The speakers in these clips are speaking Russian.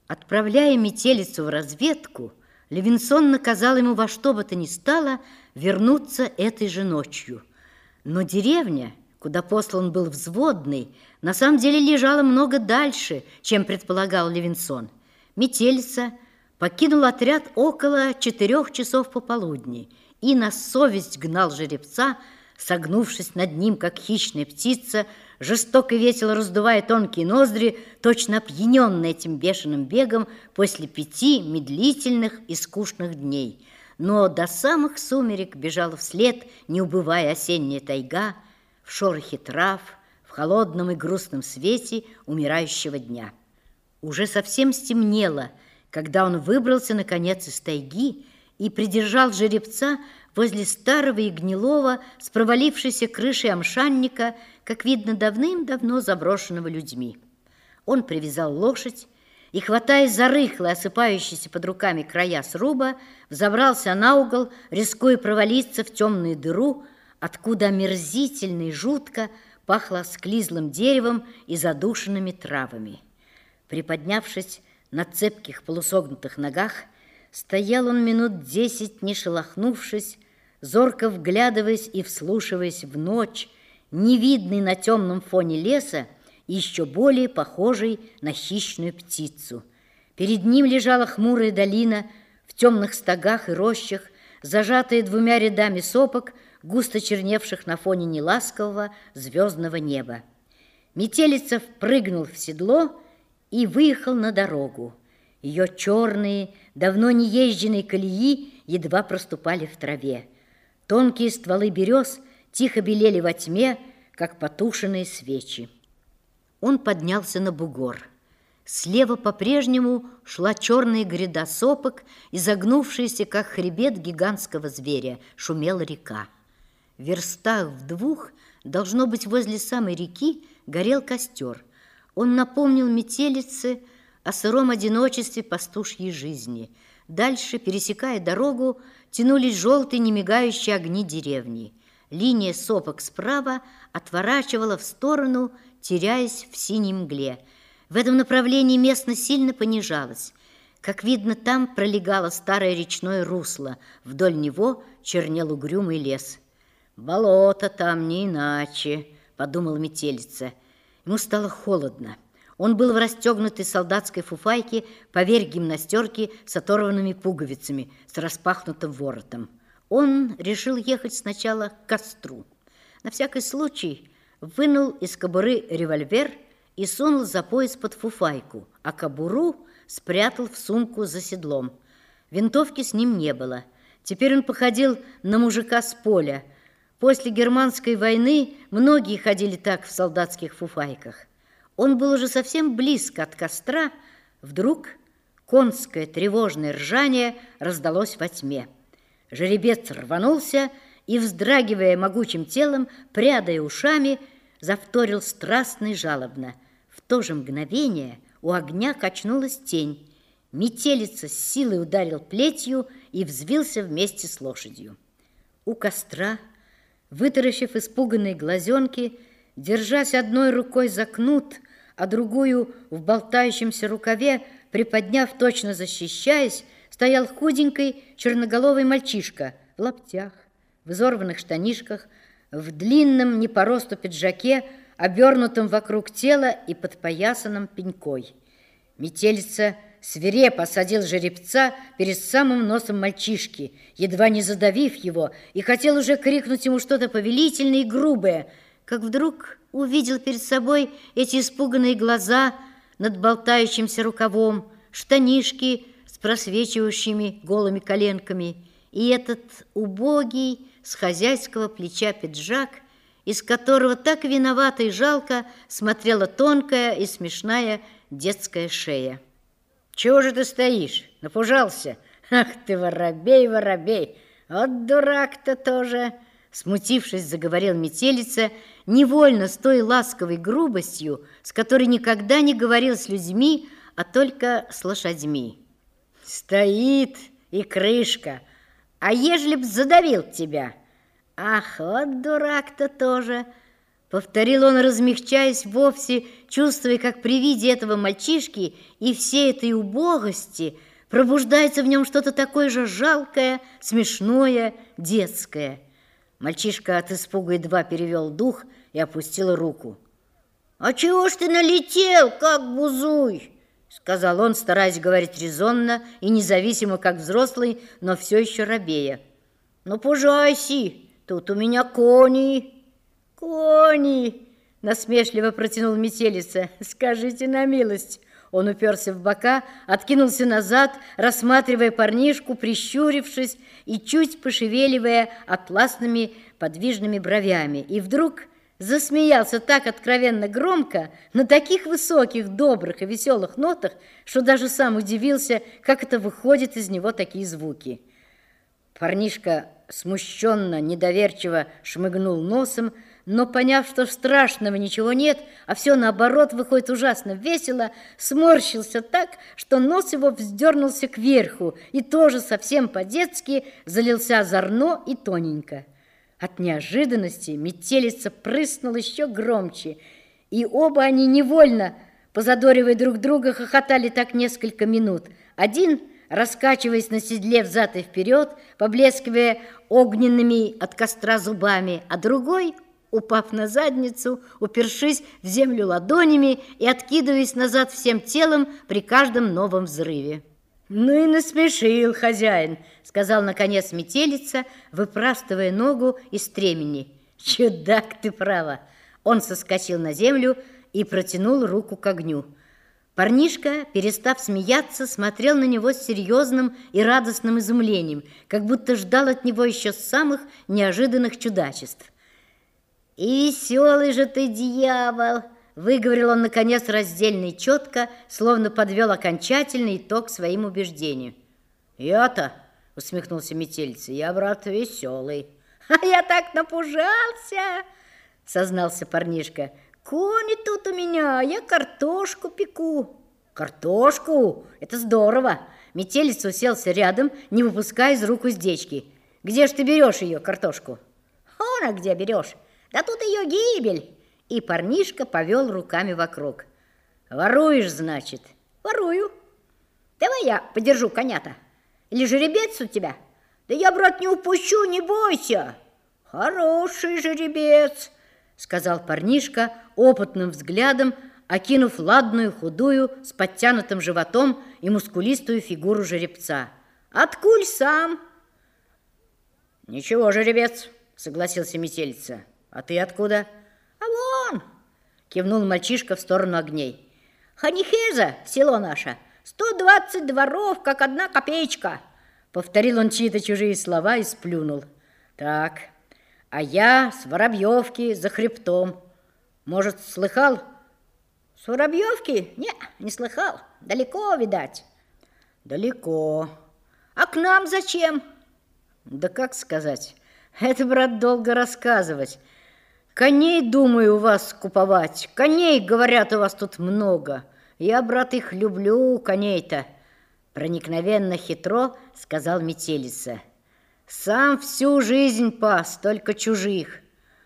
Отправляя метелицу в разведку, Левинсон наказал ему во что бы то ни стало вернуться этой же ночью. Но деревня, куда послан был взводный, на самом деле лежала много дальше, чем предполагал Левинсон. Метелица покинул отряд около 4 часов пополудни и на совесть гнал жеребца, согнувшись над ним, как хищная птица, жестоко и весело раздувая тонкие ноздри, точно опьяненный этим бешеным бегом после 5 медлительных и скучных дней. Но до самых сумерек бежала вслед, не убывая, осенняя тайга, в шорохе трав, в холодном и грустном свете умирающего дня. Уже совсем стемнело, когда он выбрался, наконец, из тайги и придержал жеребца возле старого и гнилого с провалившейся крышей амшанника, как видно, давным-давно заброшенного людьми. Он привязал лошадь и, хватаясь за рыхлые, осыпающиеся под руками края сруба, взобрался на угол, рискуя провалиться в темную дыру, откуда омерзительно и жутко пахло склизлым деревом и задушенными травами. Приподнявшись на цепких полусогнутых ногах, стоял он минут 10, не шелохнувшись, зорко вглядываясь и вслушиваясь в ночь, невидный на темном фоне леса и еще более похожий на хищную птицу. Перед ним лежала хмурая долина в темных стогах и рощах, зажатая 2 рядами сопок, густо черневших на фоне неласкового звездного неба. Метелица впрыгнул в седло и выехал на дорогу. Ее черные, давно не езженные колеи едва проступали в траве. Тонкие стволы берез тихо белели во тьме, как потушенные свечи. Он поднялся на бугор. Слева по-прежнему шла черная гряда сопок, изогнувшаяся, как хребет гигантского зверя, шумела река. В верстах в 2, должно быть, возле самой реки, горел костер. Он напомнил метелице о сыром одиночестве пастушьей жизни. Дальше, пересекая дорогу, тянулись желтые немигающие огни деревни. Линия сопок справа отворачивала в сторону, теряясь в синей мгле. В этом направлении местность сильно понижалась. Как видно, там пролегало старое речное русло, вдоль него чернел угрюмый лес. «Болото там не иначе», — подумал метелица. Ему стало холодно. Он был в расстегнутой солдатской фуфайке поверх гимнастерки с оторванными пуговицами, с распахнутым воротом. Он решил ехать сначала к костру. На всякий случай вынул из кобуры револьвер и сунул за пояс под фуфайку, а кобуру спрятал в сумку за седлом. Винтовки с ним не было. Теперь он походил на мужика с поля. После германской войны многие ходили так в солдатских фуфайках. Он был уже совсем близко от костра, вдруг конское тревожное ржание раздалось во тьме. Жеребец рванулся и, вздрагивая могучим телом, прядая ушами, завторил страстно и жалобно. В то же мгновение у огня качнулась тень. Метелица с силой ударил плетью и взвился вместе с лошадью. У костра, вытаращив испуганные глазенки, держась одной рукой за кнут, а другую в болтающемся рукаве, приподняв, точно защищаясь, стоял худенький черноголовый мальчишка в лаптях, в изорванных штанишках, в длинном не по росту пиджаке, обернутом вокруг тела и подпоясанном пенькой. Метелица свирепо осадил жеребца перед самым носом мальчишки, едва не задавив его, и хотел уже крикнуть ему что-то повелительное и грубое, как вдруг увидел перед собой эти испуганные глаза над болтающимся рукавом, штанишки с просвечивающими голыми коленками и этот убогий с хозяйского плеча пиджак, из которого так виновато и жалко смотрела тонкая и смешная детская шея. «Чего же ты стоишь? Напужался? Ах ты, воробей, воробей! Вот дурак-то тоже!» Смутившись, заговорил метелица, невольно с той ласковой грубостью, с которой никогда не говорил с людьми, а только с лошадьми. «Стоит и крышка, а ежели б задавил тебя? Ах, вот дурак-то тоже! Повторил он, размягчаясь вовсе, чувствуя, как при виде этого мальчишки и всей этой убогости пробуждается в нем что-то такое же жалкое, смешное, детское. Мальчишка от испуга едва перевел дух и опустил руку. «А чего ж ты налетел, как бузуй?» — сказал он, стараясь говорить резонно и независимо, как взрослый, но все еще робея. «Ну, пужайся, тут у меня кони». «Кони!» — насмешливо протянул Метелица. «Скажите на милость». Он уперся в бока, откинулся назад, рассматривая парнишку, прищурившись и чуть пошевеливая атласными подвижными бровями. И вдруг засмеялся так откровенно громко, на таких высоких, добрых и веселых нотах, что даже сам удивился, как это выходит из него такие звуки. Парнишка смущенно, недоверчиво шмыгнул носом, но, поняв, что страшного ничего нет, а все наоборот выходит ужасно весело, сморщился так, что нос его вздернулся кверху и тоже совсем по-детски залился озорно и тоненько. От неожиданности Метелица прыснул еще громче, и оба они невольно, позадоривая друг друга, хохотали так несколько минут. Один, раскачиваясь на седле взад и вперед, поблескивая огненными от костра зубами, а другой, упав на задницу, упершись в землю ладонями и откидываясь назад всем телом при каждом новом взрыве. «Ну и насмешил хозяин», — сказал наконец Метелица, выпрастывая ногу из стремени. «Чудак ты, право!» Он соскочил на землю и протянул руку к огню. Парнишка, перестав смеяться, смотрел на него с серьезным и радостным изумлением, как будто ждал от него еще самых неожиданных чудачеств. «И веселый же ты, дьявол!» — выговорил он, наконец, раздельно и четко, словно подвел окончательный итог своим убеждениям. «Я-то!» — усмехнулся Метелица. «Я, брат, веселый». «А я так напужался!» — сознался парнишка. «Кони тут у меня, я картошку пеку». «Картошку? Это здорово!» Метелица уселся рядом, не выпуская из рук уздечки. «Где ж ты берешь ее, картошку?» «Она где берешь? Да тут ее гибель!» И парнишка повел руками вокруг. «Воруешь, значит?» «Ворую. Давай я подержу коня-то. Или жеребец у тебя?» «Да я, брат, не упущу, не бойся!» «Хороший жеребец!» — сказал парнишка, опытным взглядом окинув ладную, худую, с подтянутым животом и мускулистую фигуру жеребца. «Откуль сам?» «Ничего, жеребец!» — согласился Метелица. «А ты откуда?» «А вон!» — кивнул мальчишка в сторону огней. «Ханихеза, село наше, 120 дворов, как одна копеечка!» Повторил он чьи-то чужие слова и сплюнул. «Так, а я с Воробьевки за хребтом. Может, слыхал?» «С Воробьевки? Не слыхал. Далеко, видать». «Далеко. А к нам зачем?» «Да как сказать? Это, брат, долго рассказывать. Коней, думаю, у вас куповать. Коней, говорят, у вас тут много. Я, брат, их люблю, коней-то». Проникновенно хитро сказал Метелица. «Сам всю жизнь пас, только чужих».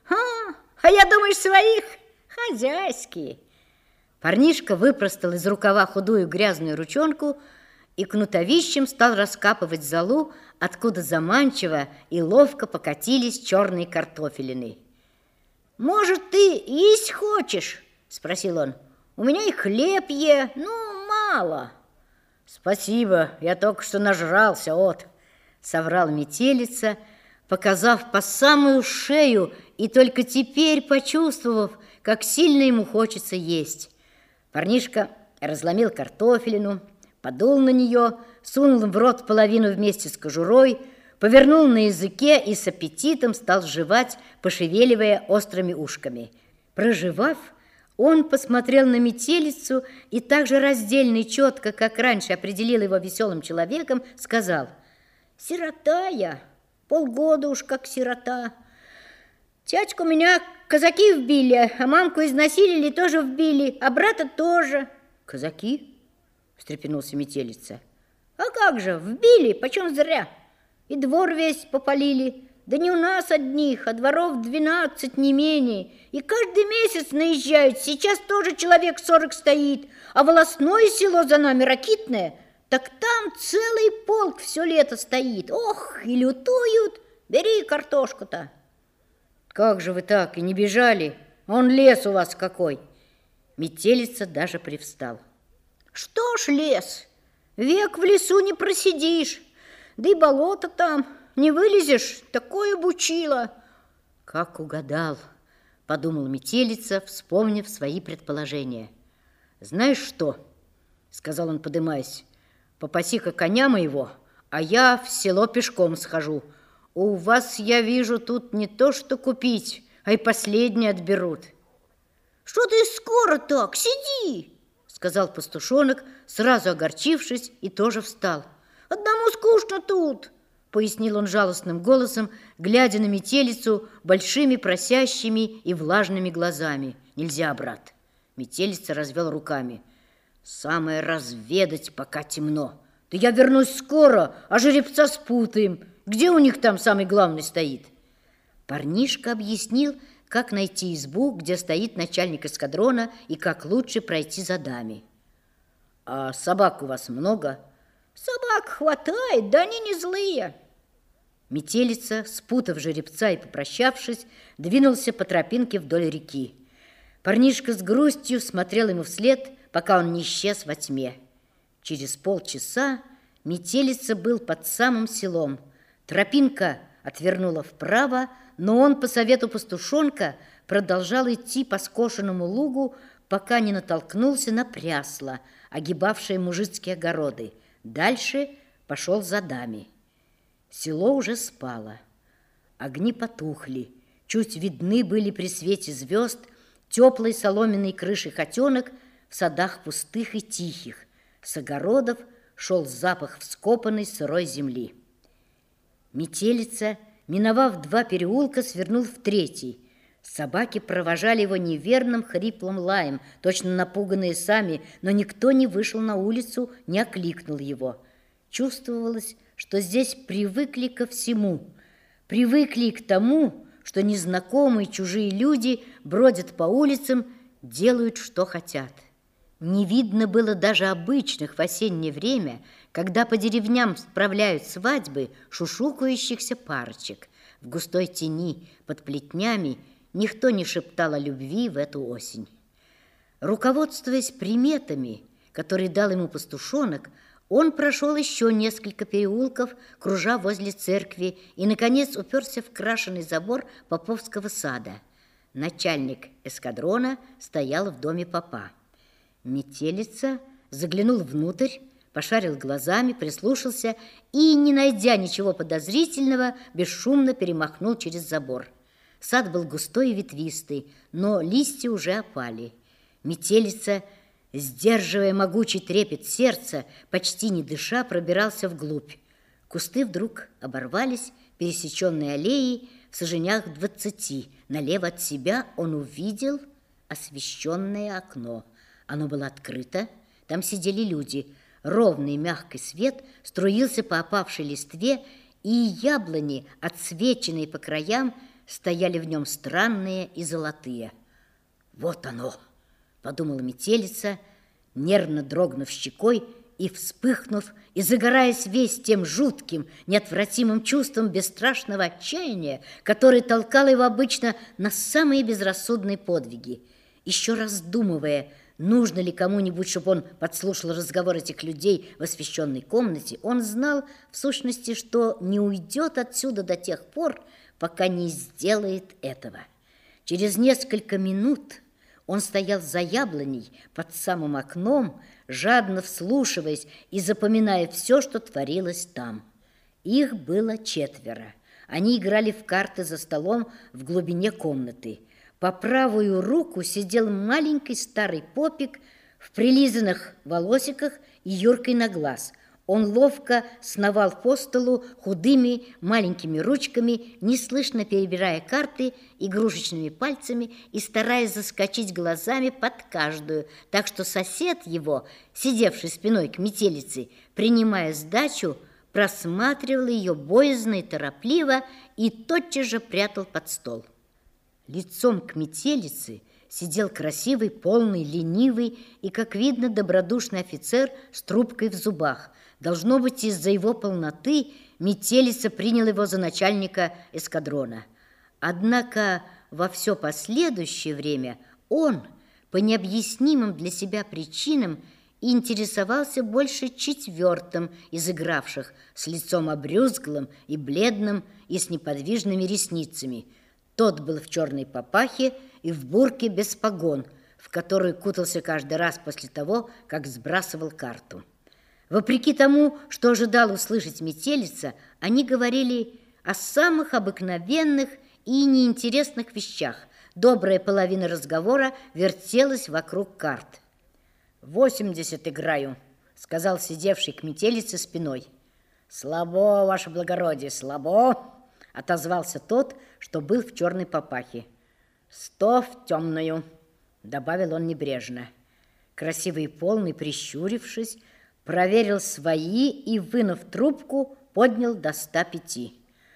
А я, думаешь, своих? Хозяйские». Парнишка выпростал из рукава худую грязную ручонку и кнутовищем стал раскапывать золу, откуда заманчиво и ловко покатились черные картофелины. «Может, ты есть хочешь?» — спросил он. «У меня и хлеб мало». «Спасибо, я только что нажрался, соврал Метелица, показав по самую шею и только теперь почувствовав, как сильно ему хочется есть. Парнишка разломил картофелину, подул на нее, сунул в рот половину вместе с кожурой, повернул на языке и с аппетитом стал жевать, пошевеливая острыми ушками. Прожевав, он посмотрел на Метелицу и так же раздельно и четко, как раньше определил его веселым человеком, сказал: «Сирота я, полгода уж как сирота. Тятьку меня казаки вбили, а мамку изнасилили, тоже вбили, а брата тоже». «Казаки?» — встрепенулся Метелица. «А как же, вбили, почем зря. И двор весь попалили, Да не у нас одних, а дворов 12 не менее. И каждый месяц наезжают. Сейчас тоже человек 40 стоит. А волосное село за нами, Ракитное, так там целый полк все лето стоит. Ох, и лютуют. Бери картошку-то. Как же вы так, и не бежали? Он лес у вас какой. Метелица даже привстал. Что ж лес? Век в лесу не просидишь. Да и болото там. Не вылезешь, такое бучило. Как угадал, подумал Метелица, вспомнив свои предположения. Знаешь что, сказал он, подымаясь, попаси-ка коня моего, а я в село пешком схожу. У вас, я вижу, тут не то что купить, а и последнее отберут. Что ты скоро так? Сиди, сказал пастушонок, сразу огорчившись, и тоже встал. Одному скучно тут, пояснил он жалостным голосом, глядя на Метелицу большими просящими и влажными глазами. Нельзя, брат. Метелица развел руками. Самое разведать, пока темно. Да я вернусь скоро, а жеребца спутаем. Где у них там самый главный стоит? Парнишка объяснил, как найти избу, где стоит начальник эскадрона, и как лучше пройти за даме. А собак у вас много? Собак хватает, да они не злые. Метелица, спутав жеребца и попрощавшись, двинулся по тропинке вдоль реки. Парнишка с грустью смотрел ему вслед, пока он не исчез во тьме. Через полчаса Метелица был под самым селом. Тропинка отвернула вправо, но он по совету пастушонка продолжал идти по скошенному лугу, пока не натолкнулся на прясло, огибавшее мужицкие огороды. Дальше пошел за даме. Село уже спало. Огни потухли. Чуть видны были при свете звезд теплой соломенной крыши хотенок в садах пустых и тихих. С огородов шел запах вскопанной сырой земли. Метелица, миновав 2 переулка, свернул в 3. Собаки провожали его неверным хриплым лаем, точно напуганные сами, но никто не вышел на улицу, не окликнул его. Чувствовалось, что здесь привыкли ко всему, привыкли и к тому, что незнакомые чужие люди бродят по улицам, делают, что хотят. Не видно было даже обычных в осеннее время, когда по деревням справляют свадьбы шушукающихся парочек. В густой тени, под плетнями, никто не шептал о любви в эту осень. Руководствуясь приметами, которые дал ему пастушонок, он прошел еще несколько переулков, кружа возле церкви, и, наконец, уперся в крашеный забор поповского сада. Начальник эскадрона стоял в доме попа. Метелица заглянул внутрь, пошарил глазами, прислушался и, не найдя ничего подозрительного, бесшумно перемахнул через забор. Сад был густой и ветвистый, но листья уже опали. Метелица, сдерживая могучий трепет сердца, почти не дыша, пробирался вглубь. Кусты вдруг оборвались, пересеченные аллеей в саженях 20. Налево от себя он увидел освещенное окно. Оно было открыто, там сидели люди. Ровный мягкий свет струился по опавшей листве, и яблони, отсвеченные по краям, стояли в нем странные и золотые. «Вот оно!» — подумала Метелица, нервно дрогнув щекой и вспыхнув, и загораясь весь тем жутким, неотвратимым чувством бесстрашного отчаяния, которое толкало его обычно на самые безрассудные подвиги. Еще раздумывая, нужно ли кому-нибудь, чтобы он подслушал разговор этих людей в освещенной комнате, он знал, в сущности, что не уйдет отсюда до тех пор, пока не сделает этого. Через несколько минут он стоял за яблоней под самым окном, жадно вслушиваясь и запоминая все, что творилось там. Их было 4. Они играли в карты за столом в глубине комнаты. По правую руку сидел маленький старый попик в прилизанных волосиках и юркой на глаз. Он ловко сновал по столу худыми маленькими ручками, неслышно перебирая карты игрушечными пальцами и стараясь заскочить глазами под каждую, так что сосед его, сидевший спиной к Метелице, принимая сдачу, просматривал ее боязно и торопливо и тотчас же прятал под стол. Лицом к метелице сидел красивый, полный, ленивый и, как видно, добродушный офицер с трубкой в зубах. Должно быть, из-за его полноты метелица принял его за начальника эскадрона. Однако во все последующее время он, по необъяснимым для себя причинам, интересовался больше четвертым из игравших, с лицом обрюзглым и бледным и с неподвижными ресницами. Тот был в черной папахе и в бурке без погон, в которую кутался каждый раз после того, как сбрасывал карту. Вопреки тому, что ожидал услышать метелица, они говорили о самых обыкновенных и неинтересных вещах. Добрая половина разговора вертелась вокруг карт. 80 играю, сказал сидевший к метелице спиной. Слабо, ваше благородие, слабо, отозвался тот, что был в черной папахе. 100 в темную, добавил он небрежно. Красивый и полный, прищурившись, проверил свои и, вынув трубку, поднял до 105.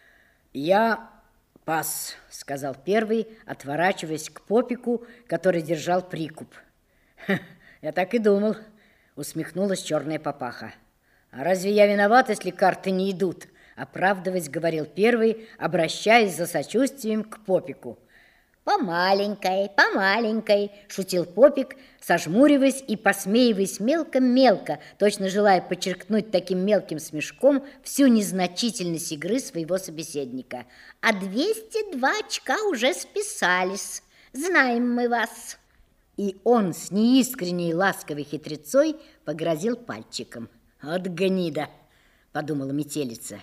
Я пас, сказал первый, отворачиваясь к попику, который держал прикуп. Я так и думал, усмехнулась черная папаха. А разве я виноват, если карты не идут? Оправдываясь, говорил первый, обращаясь за сочувствием к попику. По маленькой, шутил попик, сожмуриваясь и посмеиваясь мелко-мелко, точно желая подчеркнуть таким мелким смешком всю незначительность игры своего собеседника. А 202 очка уже списались. Знаем мы вас. И он с неискренней ласковой хитрецой погрозил пальчиком. «От гнида!» — подумала метелица.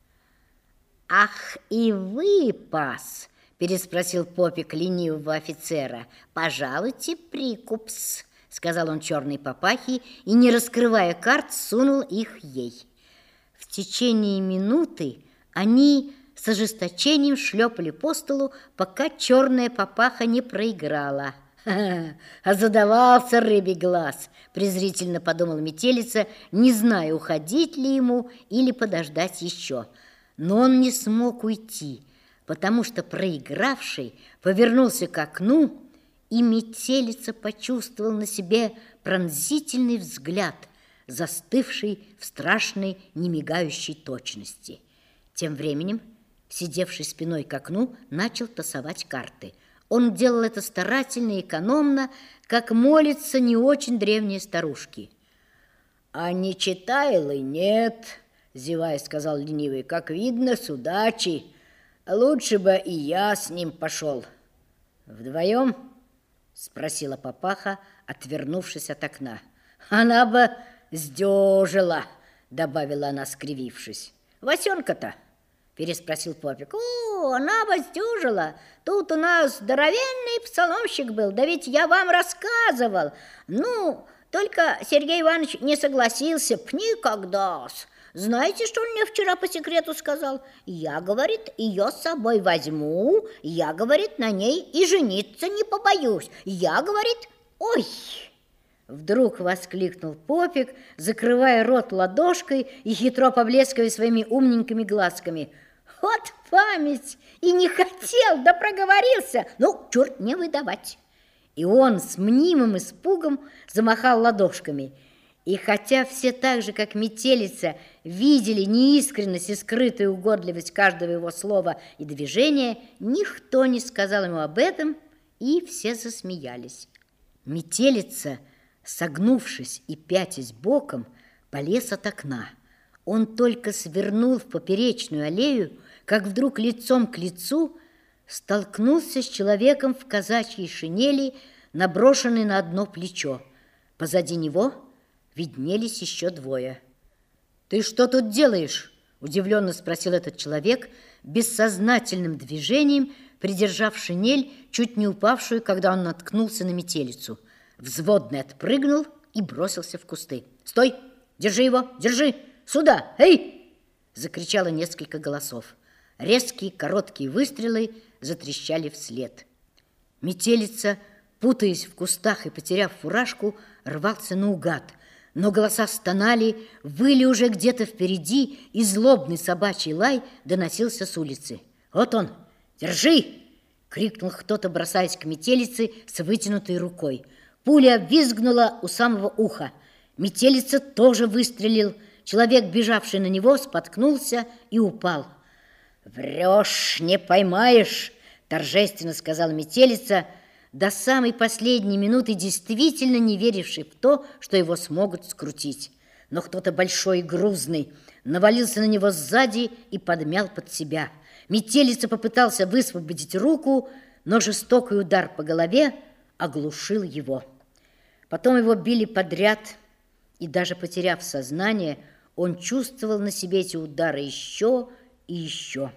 «Ах, и вы, пас!» — переспросил попик ленивого офицера. «Пожалуйте, прикупс!» — сказал он черной папахе и, не раскрывая карт, сунул их ей. В течение минуты они с ожесточением шлепали по столу, пока черная папаха не проиграла. «А задавался рыбий глаз», — презрительно подумала метелица, не зная, уходить ли ему или подождать еще. Но он не смог уйти, потому что проигравший повернулся к окну, и метелица почувствовал на себе пронзительный взгляд, застывший в страшной немигающей точности. Тем временем, сидевший спиной к окну, начал тасовать карты. Он делал это старательно и экономно, как молятся не очень древние старушки. «А не читал и нет», — зевая, сказал ленивый, — «как видно, с удачей. Лучше бы и я с ним пошел». «Вдвоем?» — спросила папаха, отвернувшись от окна. «Она бы сдежала», — добавила она, скривившись. «Васенка-то?» — переспросил попик. «О, она воздюжила. Тут у нас здоровенный псаломщик был, да ведь я вам рассказывал. Ну, только Сергей Иванович не согласился б никогда-с. Знаете, что он мне вчера по секрету сказал? Я, говорит, ее с собой возьму, я, говорит, на ней и жениться не побоюсь. Я, говорит, ой!» Вдруг воскликнул попик, закрывая рот ладошкой и хитро поблескивая своими умненькими глазками. «Вот память! И не хотел, да проговорился! Ну, черт не выдавать!» И он с мнимым испугом замахал ладошками. И хотя все так же, как метелица, видели неискренность и скрытую угодливость каждого его слова и движения, никто не сказал ему об этом, и все засмеялись. Метелица, согнувшись и пятясь боком, полез от окна. Он только свернул в поперечную аллею, как вдруг лицом к лицу столкнулся с человеком в казачьей шинели, наброшенной на одно плечо. Позади него виднелись еще двое. «Ты что тут делаешь?» – удивленно спросил этот человек, бессознательным движением придержав шинель, чуть не упавшую, когда он наткнулся на метелицу. Взводный отпрыгнул и бросился в кусты. «Стой! Держи его! Держи! Сюда! Эй!» – закричало несколько голосов. Резкие короткие выстрелы затрещали вслед. Метелица, путаясь в кустах и потеряв фуражку, рвался наугад. Но голоса стонали, выли уже где-то впереди, и злобный собачий лай доносился с улицы. «Вот он! Держи!» — крикнул кто-то, бросаясь к метелице с вытянутой рукой. Пуля визгнула у самого уха. Метелица тоже выстрелил. Человек, бежавший на него, споткнулся и упал. «Врешь, не поймаешь!» — торжественно сказала метелица, до самой последней минуты действительно не веривший в то, что его смогут скрутить. Но кто-то большой и грузный навалился на него сзади и подмял под себя. Метелица попытался высвободить руку, но жестокий удар по голове оглушил его. Потом его били подряд, и даже потеряв сознание, он чувствовал на себе эти удары еще и еще.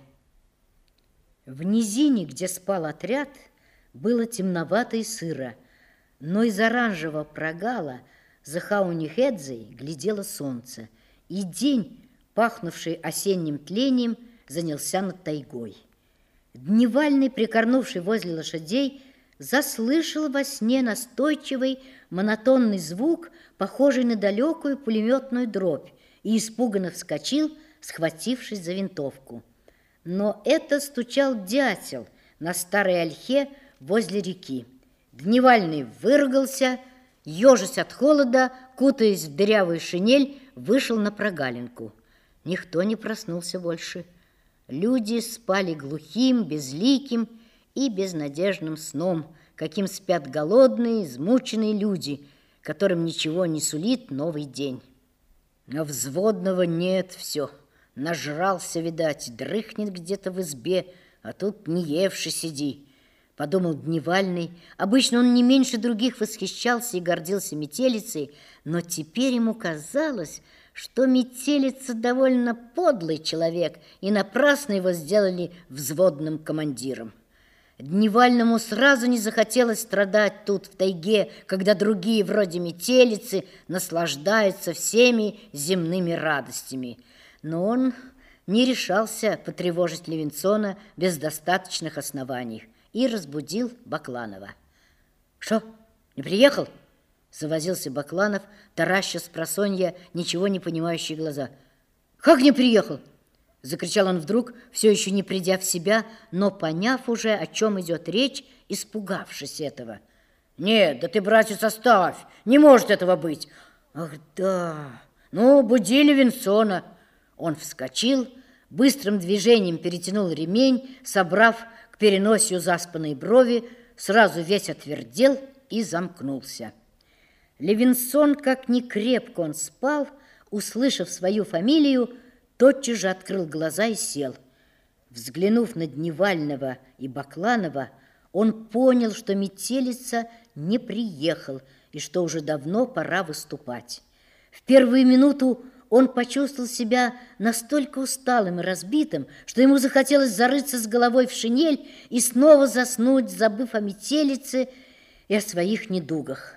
В низине, где спал отряд, было темновато и сыро, но из оранжевого прогала за Хауни-Хедзой глядело солнце, и день, пахнувший осенним тлением, занялся над тайгой. Дневальный, прикорнувший возле лошадей, заслышал во сне настойчивый монотонный звук, похожий на далекую пулеметную дробь, и испуганно вскочил, схватившись за винтовку. Но это стучал дятел на старой ольхе возле реки. Дневальный выругался, ежась от холода, кутаясь в дырявую шинель, вышел на прогалинку. Никто не проснулся больше. Люди спали глухим, безликим и безнадежным сном, каким спят голодные, измученные люди, которым ничего не сулит новый день. А взводного нет все. Нажрался, видать, дрыхнет где-то в избе, а тут не евши сиди, подумал Дневальный. Обычно он не меньше других восхищался и гордился метелицей, но теперь ему казалось, что метелица довольно подлый человек, и напрасно его сделали взводным командиром. Дневальному сразу не захотелось страдать тут, в тайге, когда другие, вроде метелицы, наслаждаются всеми земными радостями. Но он не решался потревожить Левинсона без достаточных оснований и разбудил Бакланова. «Что, не приехал?» — завозился Бакланов, тараща спросонья ничего не понимающие глаза. «Как не приехал?» — закричал он вдруг, все еще не придя в себя, но поняв уже, о чем идет речь, испугавшись этого. «Нет, да ты, братец, оставь, не может этого быть!» «Ах, да! Ну, буди Левинсона!» Он вскочил, быстрым движением перетянул ремень, собрав к переносию заспанные брови, сразу весь отвердел и замкнулся. Левинсон, как ни крепко он спал, услышав свою фамилию, тотчас же открыл глаза и сел. Взглянув на Дневального и Бакланова, он понял, что метелица не приехал и что уже давно пора выступать. В первую минуту он почувствовал себя настолько усталым и разбитым, что ему захотелось зарыться с головой в шинель и снова заснуть, забыв о метелице и о своих недугах.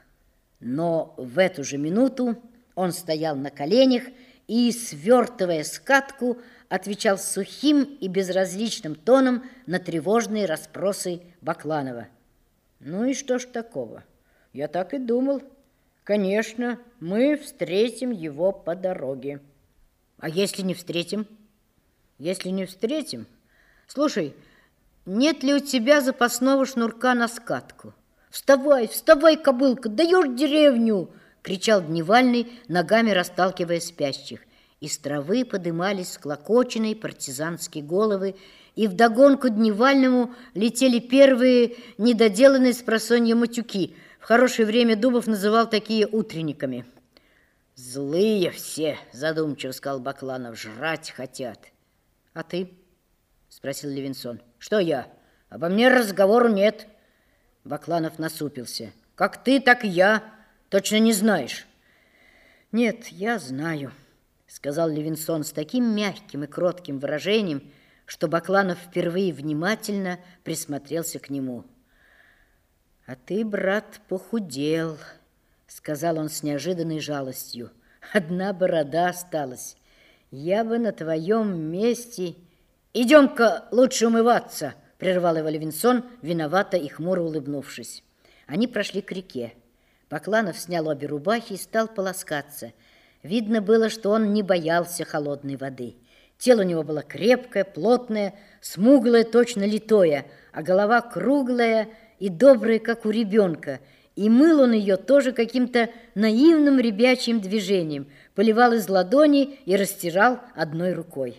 Но в эту же минуту он стоял на коленях и, свертывая скатку, отвечал сухим и безразличным тоном на тревожные расспросы Бакланова. «Ну и что ж такого? Я так и думал. Конечно, мы встретим его по дороге». «А если не встретим?» «Если не встретим? Слушай, нет ли у тебя запасного шнурка на скатку?» «Вставай, вставай, кобылка, даешь деревню!» — кричал Дневальный, ногами расталкивая спящих. Из травы подымались склокоченные партизанские головы, и вдогонку Дневальному летели первые недоделанные спросонья матюки. В хорошее время Дубов называл такие утренниками. «Злые все», — задумчиво сказал Бакланов, — «жрать хотят». «А ты?» — спросил Левинсон. «Что я? Обо мне разговору нет». Бакланов насупился. «Как ты, так и я. Точно не знаешь». «Нет, я знаю», — сказал Левинсон с таким мягким и кротким выражением, что Бакланов впервые внимательно присмотрелся к нему. «А ты, брат, похудел», — сказал он с неожиданной жалостью. «Одна борода осталась. Я бы на твоем месте...» «Идем-ка лучше умываться», — прервал его Левинсон, виновато и хмуро улыбнувшись. Они прошли к реке. Бакланов снял обе рубахи и стал полоскаться. Видно было, что он не боялся холодной воды. Тело у него было крепкое, плотное, смуглое, точно литое, а голова круглая и добрая, как у ребенка. И мыл он ее тоже каким-то наивным ребячьим движением, поливал из ладони и растирал одной рукой.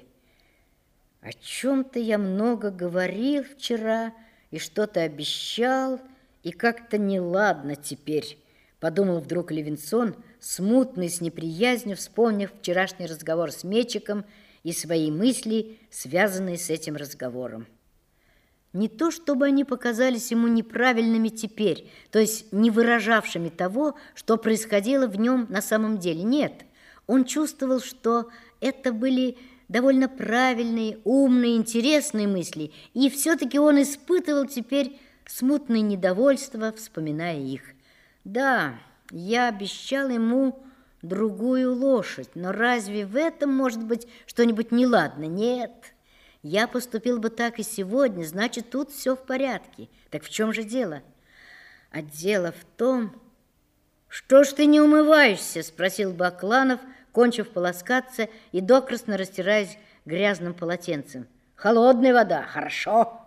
«О чем-то я много говорил вчера и что-то обещал, и как-то неладно теперь», подумал вдруг Левинсон, смутный, с неприязнью, вспомнив вчерашний разговор с Мечиком и свои мысли, связанные с этим разговором. Не то, чтобы они показались ему неправильными теперь, то есть не выражавшими того, что происходило в нем на самом деле. Нет, он чувствовал, что это были довольно правильные, умные, интересные мысли, и все-таки он испытывал теперь смутное недовольство, вспоминая их. Да, я обещал ему другую лошадь, но разве в этом может быть что-нибудь неладно? Нет, я поступил бы так и сегодня, значит, тут все в порядке. Так в чем же дело? А дело в том... «Что ж ты не умываешься?» – спросил Бакланов, кончив полоскаться и докрасно растираясь грязным полотенцем. «Холодная вода, хорошо!»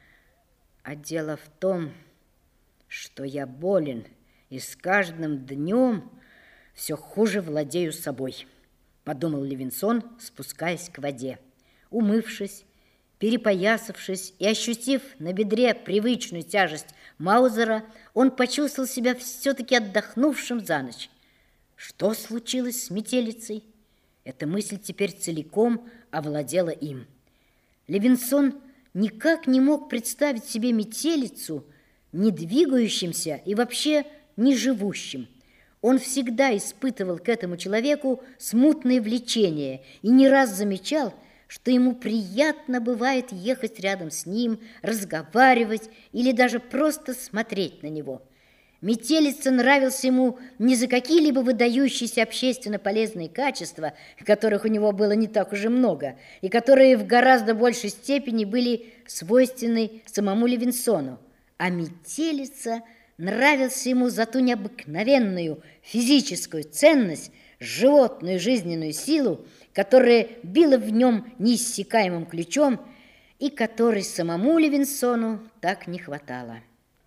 «А дело в том, что я болен, и с каждым днем все хуже владею собой», – подумал Левинсон, спускаясь к воде. Умывшись, перепоясавшись и ощутив на бедре привычную тяжесть Маузера, он почувствовал себя все-таки отдохнувшим за ночь. Что случилось с метелицей? Эта мысль теперь целиком овладела им. Левинсон никак не мог представить себе метелицу не двигающимся и вообще не живущим. Он всегда испытывал к этому человеку смутное влечение и не раз замечал, что ему приятно бывает ехать рядом с ним, разговаривать или даже просто смотреть на него. Метелица нравился ему не за какие-либо выдающиеся общественно полезные качества, которых у него было не так уж и много, и которые в гораздо большей степени были свойственны самому Левинсону, а метелица нравился ему за ту необыкновенную физическую ценность, животную жизненную силу, которая била в нем неиссякаемым ключом и которой самому Левинсону так не хватало.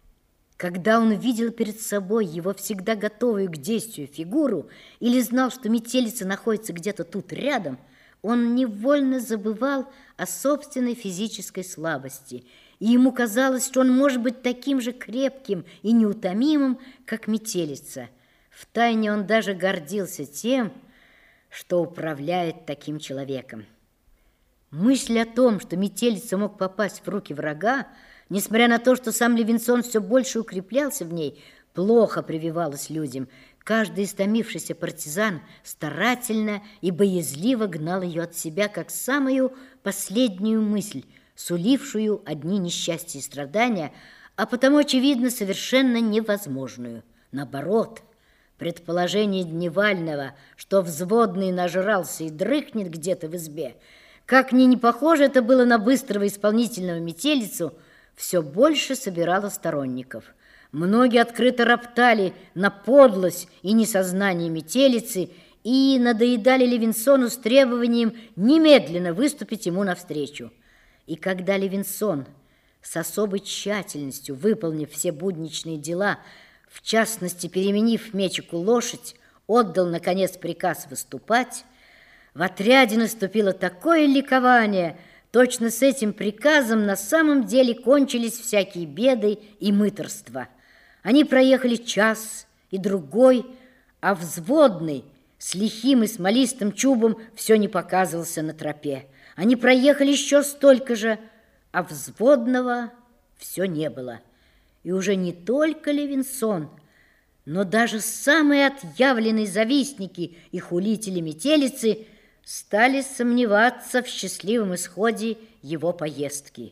Когда он видел перед собой его всегда готовую к действию фигуру или знал, что метелица находится где-то тут рядом, он невольно забывал о собственной физической слабости, и ему казалось, что он может быть таким же крепким и неутомимым, как метелица. Втайне он даже гордился тем, что управляет таким человеком. Мысль о том, что метелица мог попасть в руки врага, несмотря на то, что сам Левинсон все больше укреплялся в ней, плохо прививалась людям. Каждый истомившийся партизан старательно и боязливо гнал ее от себя, как самую последнюю мысль, сулившую одни несчастья и страдания, а потому, очевидно, совершенно невозможную. Наоборот, предположение Дневального, что взводный нажрался и дрыхнет где-то в избе, как ни не похоже это было на быстрого исполнительного метелицу, все больше собирало сторонников. Многие открыто роптали на подлость и несознание метелицы и надоедали Левинсону с требованием немедленно выступить ему навстречу. И когда Левинсон, с особой тщательностью выполнив все будничные дела, в частности, переменив Мечику лошадь, отдал, наконец, приказ выступать, в отряде наступило такое ликование. Точно с этим приказом на самом деле кончились всякие беды и мытарства. Они проехали час и другой, а взводный с лихим и смолистым чубом все не показывался на тропе. Они проехали еще столько же, а взводного все не было. И уже не только Левинсон, но даже самые отъявленные завистники и хулители метелицы стали сомневаться в счастливом исходе его поездки.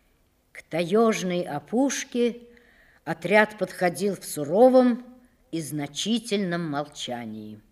К таежной опушке отряд подходил в суровом и значительном молчании.